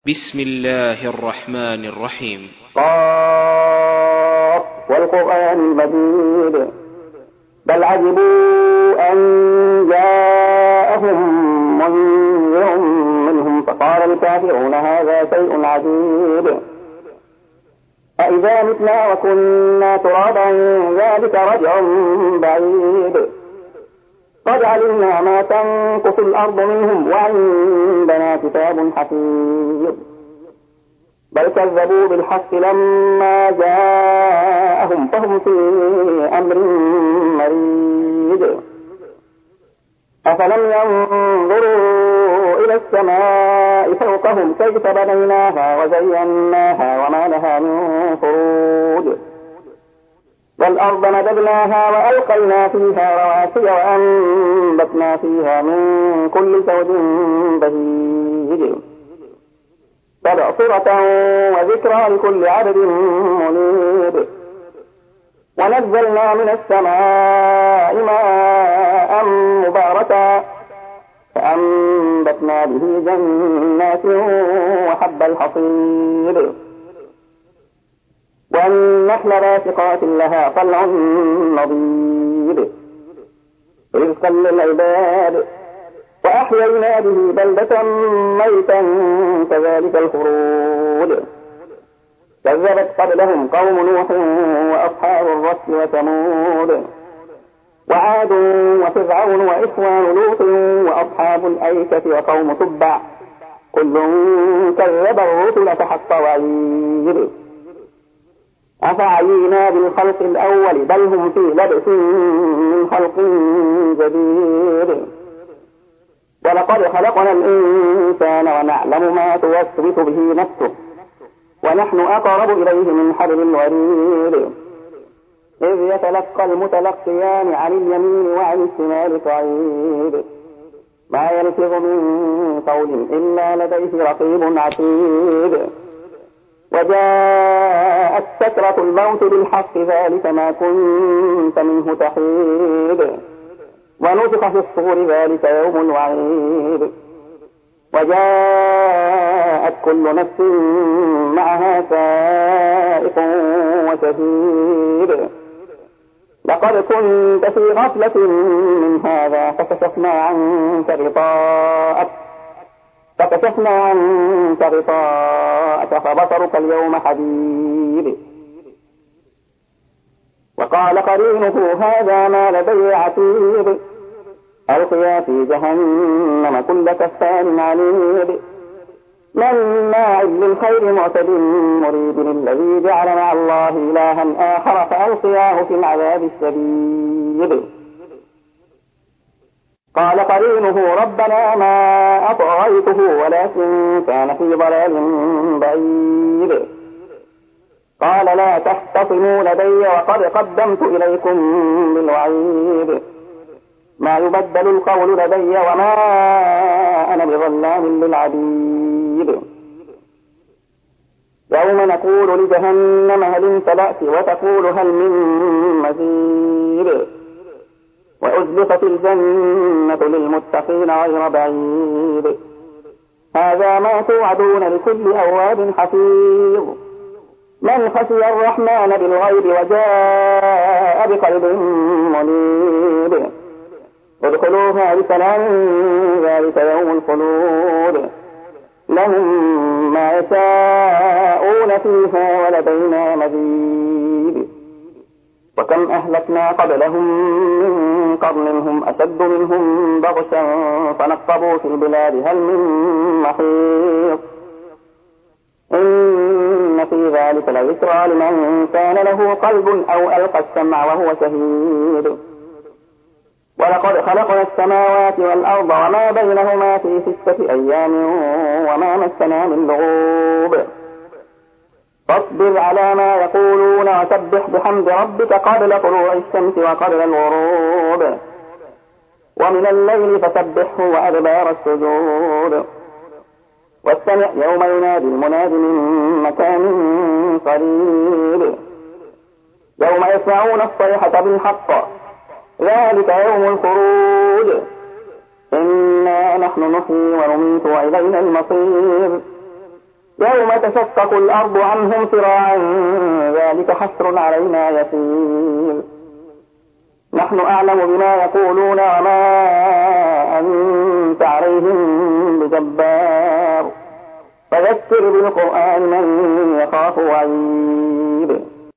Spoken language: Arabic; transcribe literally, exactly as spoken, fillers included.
بسم الله الرحمن الرحيم. قاف والقرآن المجيد بل عجبوا أن جاءهم منذر منهم فقال الكافرون هذا شيء عجيب أإذا متنا وكنا ترابا ذلك رجع بعيد قد علمنا ما تنقص الأرض منهم وعندنا كتاب حفيظ بل كذبوا بالحق لما جاءهم فهم في أمر مريد أفلم ينظروا إلى السماء فوقهم كيف بنيناها وزيناها وما لها من فروج والأرض مددناها وألقينا فيها رواسي وأنبتنا فيها من كل زوج بهيج تبصرة وذكرى لكل عبد منيب ونزلنا من السماء ماء مباركا فأنبتنا به جنات وحب الحصيد والنخل باسقات لها طلع نضيد رزقا للعباد وأحيينا به بلدة ميتا كذلك الخروج كذبت قبلهم قوم نوح وأصحاب الرس وثمود وعاد وفرعون وإخوان لوط وأصحاب الأيكة وقوم تبع كل كذب الرسل فحق وعيد أفعينا بالخلق الأول بل هم في لبس من خلق جديد ولقد خلقنا الإنسان ونعلم ما توسوس به نفسه ونحن أقرب إليه من حبل الوريد إذ يتلقى المتلقيان عن اليمين وعن الشمال قعيد ما يلفظ من قول إلا لديه رقيب عتيد وجاءت سكرة الموت بالحق ذلك ما كنت منه تحيد ونفخ في الصور ذلك يوم الوعيد وجاءت كل نفس معها سائق وشهيد لقد كنت في غفلة من هذا فكشفنا عنك غطاءك فكشفنا عنك غطاءك فبصرك اليوم حديد وقال قرينه هذا ما لدي عتيد ألقيا في جهنم كل كفار عنيد مناع للخير معتد مريب الذي جعل مع الله إلها آخر فألقياه في العذاب الشديد قال قرينه ربنا ما أطغيته ولكن كان في ضلال بعيد قال لا تختصموا لدي وقد قدمت إليكم بالوعيد ما يبدل القول لدي وما أنا بظلام للعبيد يوم نقول لجهنم هل امتلأت وتقول هل من مزيد وأزلفت الجنة للمتقين غير بعيد هذا ما توعدون لكل أواب حفيظ من خشي الرحمن بالغيب وجاء بقلب منيب ادخلوها بسلام ذلك يوم الخلود لهم ما يشاءون فيها ولدينا مزيد وكم أهلكنا قبلهم من قرن هم أشد منهم بغشا فنقبوا في البلاد هل من محيط إن في ذلك لذكرى لمن كان له قلب أو ألقى السمع وهو شهيد ولقد خلقنا السماوات والأرض وما بينهما في ستة أيام وما مسنا من لغوب فاصبر على ما يقولون وسبح بحمد ربك قبل طلوع الشمس وقبل الغروب ومن الليل فسبحه وأدبار السجود واستمع يوم ينادي المناد من مكان قريب يوم يسمعون الصيحة بالحق ذلك يوم الخروج إنا نحن نحيي ونميت وإلينا المصير يوم تشقق الأرض عنهم سراعا ذلك حسر علينا يسير نحن أعلم بما يقولون وما أنت عليهم بجبار فذكر بالقرآن من يخاف وعيد